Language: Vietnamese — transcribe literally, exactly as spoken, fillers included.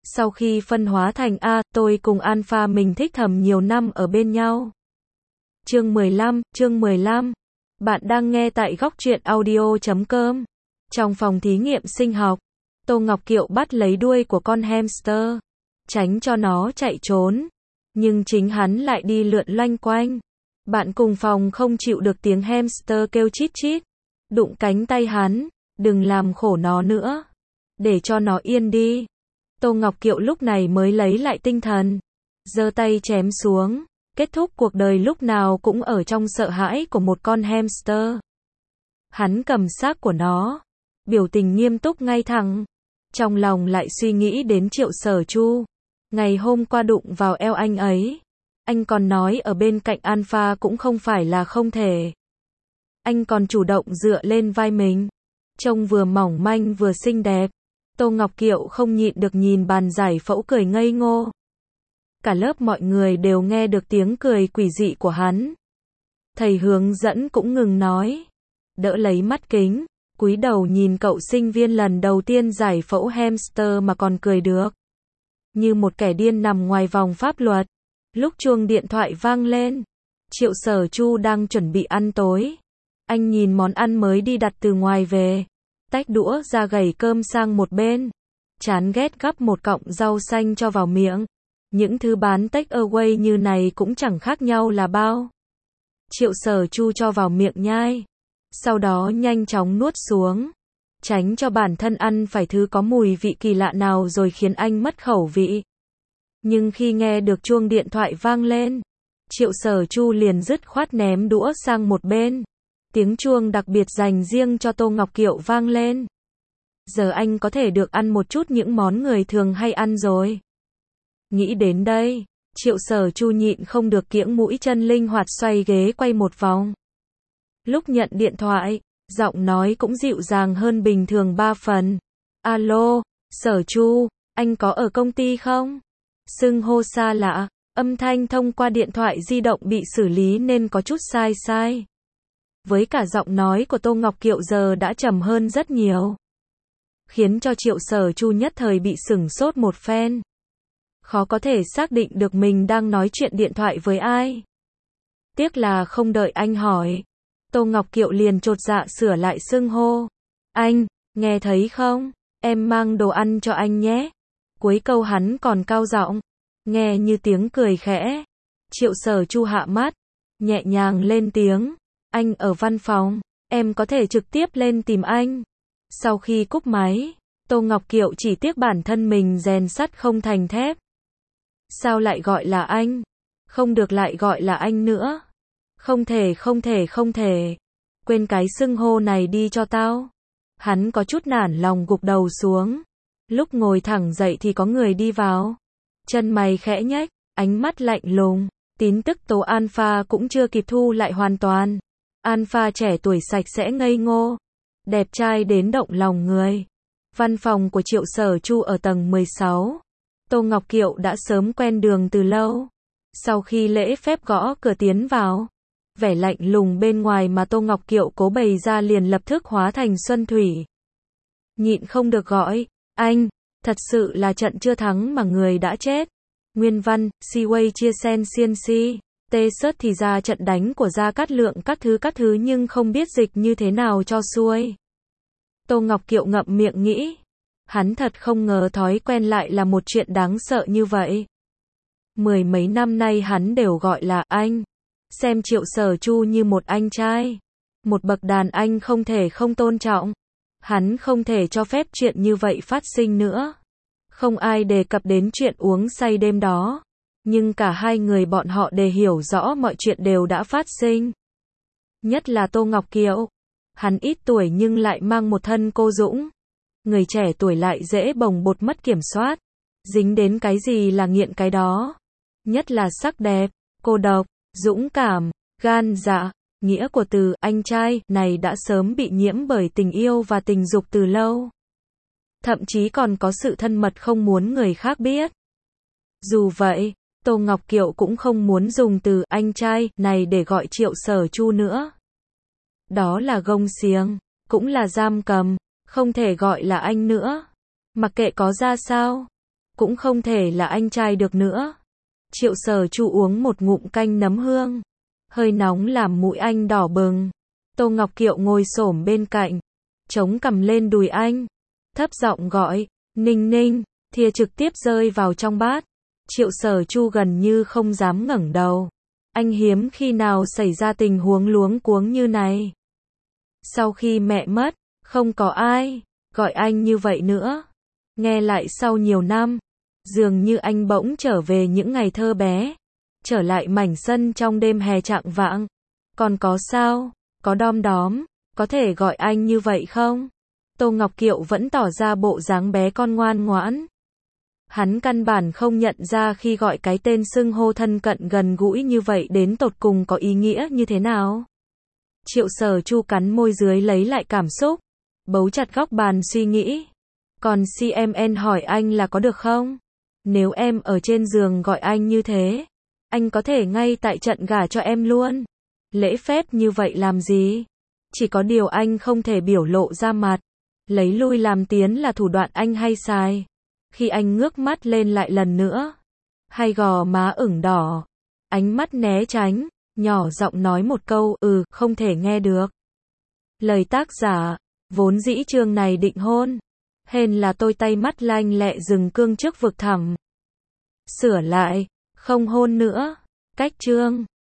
Sau khi phân hóa thành A, tôi cùng Alpha mình thích thầm nhiều năm ở bên nhau. Chương mười lăm, chương mười lăm. Bạn đang nghe tại góc truyện audio chấm com. Trong phòng thí nghiệm sinh học, Tô Ngọc Kiệu bắt lấy đuôi của con hamster, tránh cho nó chạy trốn. Nhưng chính hắn lại đi lượn loanh quanh. Bạn cùng phòng không chịu được tiếng hamster kêu chít chít. Đụng cánh tay hắn, đừng làm khổ nó nữa. Để cho nó yên đi. Tô Ngọc Kiệu lúc này mới lấy lại tinh thần. Giơ tay chém xuống. Kết thúc cuộc đời lúc nào cũng ở trong sợ hãi của một con hamster. Hắn cầm xác của nó. Biểu tình nghiêm túc ngay thẳng. Trong lòng lại suy nghĩ đến Triệu Sở Chu. Ngày hôm qua đụng vào eo anh ấy. Anh còn nói ở bên cạnh Alpha cũng không phải là không thể. Anh còn chủ động dựa lên vai mình. Trông vừa mỏng manh vừa xinh đẹp. Tô Ngọc Kiệu không nhịn được nhìn bàn giải phẫu cười ngây ngô. Cả lớp mọi người đều nghe được tiếng cười quỷ dị của hắn. Thầy hướng dẫn cũng ngừng nói. Đỡ lấy mắt kính, cúi đầu nhìn cậu sinh viên lần đầu tiên giải phẫu hamster mà còn cười được. Như một kẻ điên nằm ngoài vòng pháp luật. Lúc chuông điện thoại vang lên, Triệu Sở Chu đang chuẩn bị ăn tối. Anh nhìn món ăn mới đi đặt từ ngoài về. Tách đũa ra gẩy cơm sang một bên. Chán ghét gắp một cọng rau xanh cho vào miệng. Những thứ bán take away như này cũng chẳng khác nhau là bao. Triệu Sở Chu cho vào miệng nhai. Sau đó nhanh chóng nuốt xuống. Tránh cho bản thân ăn phải thứ có mùi vị kỳ lạ nào rồi khiến anh mất khẩu vị. Nhưng khi nghe được chuông điện thoại vang lên, Triệu Sở Chu liền dứt khoát ném đũa sang một bên. Tiếng chuông đặc biệt dành riêng cho Tô Ngọc Kiệu vang lên. Giờ anh có thể được ăn một chút những món người thường hay ăn rồi. Nghĩ đến đây, Triệu Sở Chu nhịn không được kiễng mũi chân linh hoạt xoay ghế quay một vòng. Lúc nhận điện thoại, giọng nói cũng dịu dàng hơn bình thường ba phần. Alo, Sở Chu, anh có ở công ty không? Xưng hô xa lạ, âm thanh thông qua điện thoại di động bị xử lý nên có chút sai sai. Với cả giọng nói của Tô Ngọc Kiệu giờ đã trầm hơn rất nhiều. Khiến cho Triệu Sở Chu nhất thời bị sửng sốt một phen. Khó có thể xác định được mình đang nói chuyện điện thoại với ai. Tiếc là không đợi anh hỏi. Tô Ngọc Kiệu liền chột dạ sửa lại xưng hô. Anh, nghe thấy không? Em mang đồ ăn cho anh nhé. Cuối câu hắn còn cao giọng. Nghe như tiếng cười khẽ. Triệu Sở Chu hạ mắt. Nhẹ nhàng lên tiếng. Anh ở văn phòng. Em có thể trực tiếp lên tìm anh. Sau khi cúp máy, Tô Ngọc Kiệu chỉ tiếc bản thân mình rèn sắt không thành thép. Sao lại gọi là anh? Không được lại gọi là anh nữa. Không thể không thể không thể. Quên cái xưng hô này đi cho tao. Hắn có chút nản lòng gục đầu xuống. Lúc ngồi thẳng dậy thì có người đi vào. Chân mày khẽ nhếch, ánh mắt lạnh lùng. Tin tức tố Alpha cũng chưa kịp thu lại hoàn toàn. Alpha trẻ tuổi sạch sẽ ngây ngô. Đẹp trai đến động lòng người. Văn phòng của Triệu Sở Chu ở tầng mười sáu. Tô Ngọc Kiệu đã sớm quen đường từ lâu. Sau khi lễ phép gõ cửa tiến vào, vẻ lạnh lùng bên ngoài mà Tô Ngọc Kiệu cố bày ra liền lập tức hóa thành Xuân Thủy. Nhịn không được gọi, anh, thật sự là trận chưa thắng mà người đã chết. Nguyên văn, Siway chia sen xiên si, tê sớt thì ra trận đánh của Gia Cát Lượng các thứ các thứ nhưng không biết dịch như thế nào cho xuôi. Tô Ngọc Kiệu ngậm miệng nghĩ. Hắn thật không ngờ thói quen lại là một chuyện đáng sợ như vậy. Mười mấy năm nay hắn đều gọi là anh. Xem Triệu Sở Chu như một anh trai. Một bậc đàn anh không thể không tôn trọng. Hắn không thể cho phép chuyện như vậy phát sinh nữa. Không ai đề cập đến chuyện uống say đêm đó. Nhưng cả hai người bọn họ đều hiểu rõ mọi chuyện đều đã phát sinh. Nhất là Tô Ngọc Kiệu. Hắn ít tuổi nhưng lại mang một thân cô dũng. Người trẻ tuổi lại dễ bồng bột mất kiểm soát. Dính đến cái gì là nghiện cái đó. Nhất là sắc đẹp, cô độc, dũng cảm, gan dạ. Nghĩa của từ anh trai này đã sớm bị nhiễm bởi tình yêu và tình dục từ lâu. Thậm chí còn có sự thân mật không muốn người khác biết. Dù vậy, Tô Ngọc Kiệu cũng không muốn dùng từ anh trai này để gọi Triệu Sở Chu nữa. Đó là gông xiềng, cũng là giam cầm, không thể gọi là anh nữa. Mặc kệ có ra sao, cũng không thể là anh trai được nữa. Triệu Sở Chu uống một ngụm canh nấm hương, hơi nóng làm mũi anh đỏ bừng. Tô Ngọc Kiệu ngồi xổm bên cạnh, chống cằm lên đùi anh, thấp giọng gọi, Ninh Ninh, thìa trực tiếp rơi vào trong bát. Triệu Sở Chu gần như không dám ngẩng đầu. Anh hiếm khi nào xảy ra tình huống luống cuống như này. Sau khi mẹ mất, không có ai gọi anh như vậy nữa. Nghe lại sau nhiều năm, dường như anh bỗng trở về những ngày thơ bé, trở lại mảnh sân trong đêm hè chạng vạng. Còn có sao, có đom đóm, có thể gọi anh như vậy không? Tô Ngọc Kiệu vẫn tỏ ra bộ dáng bé con ngoan ngoãn. Hắn căn bản không nhận ra khi gọi cái tên xưng hô thân cận gần gũi như vậy đến tột cùng có ý nghĩa như thế nào. Triệu Sở Chu cắn môi dưới lấy lại cảm xúc, bấu chặt góc bàn suy nghĩ. Còn xê em en hỏi anh là có được không? Nếu em ở trên giường gọi anh như thế, anh có thể ngay tại trận gả cho em luôn. Lễ phép như vậy làm gì? Chỉ có điều anh không thể biểu lộ ra mặt. Lấy lui làm tiến là thủ đoạn anh hay xài. Khi anh ngước mắt lên lại lần nữa, hai gò má ửng đỏ, ánh mắt né tránh, nhỏ giọng nói một câu, ừ, không thể nghe được. Lời tác giả, vốn dĩ chương này định hôn. Hên là tôi tay mắt lanh lẹ dừng cương trước vực thẳm. Sửa lại, không hôn nữa. Cách chương.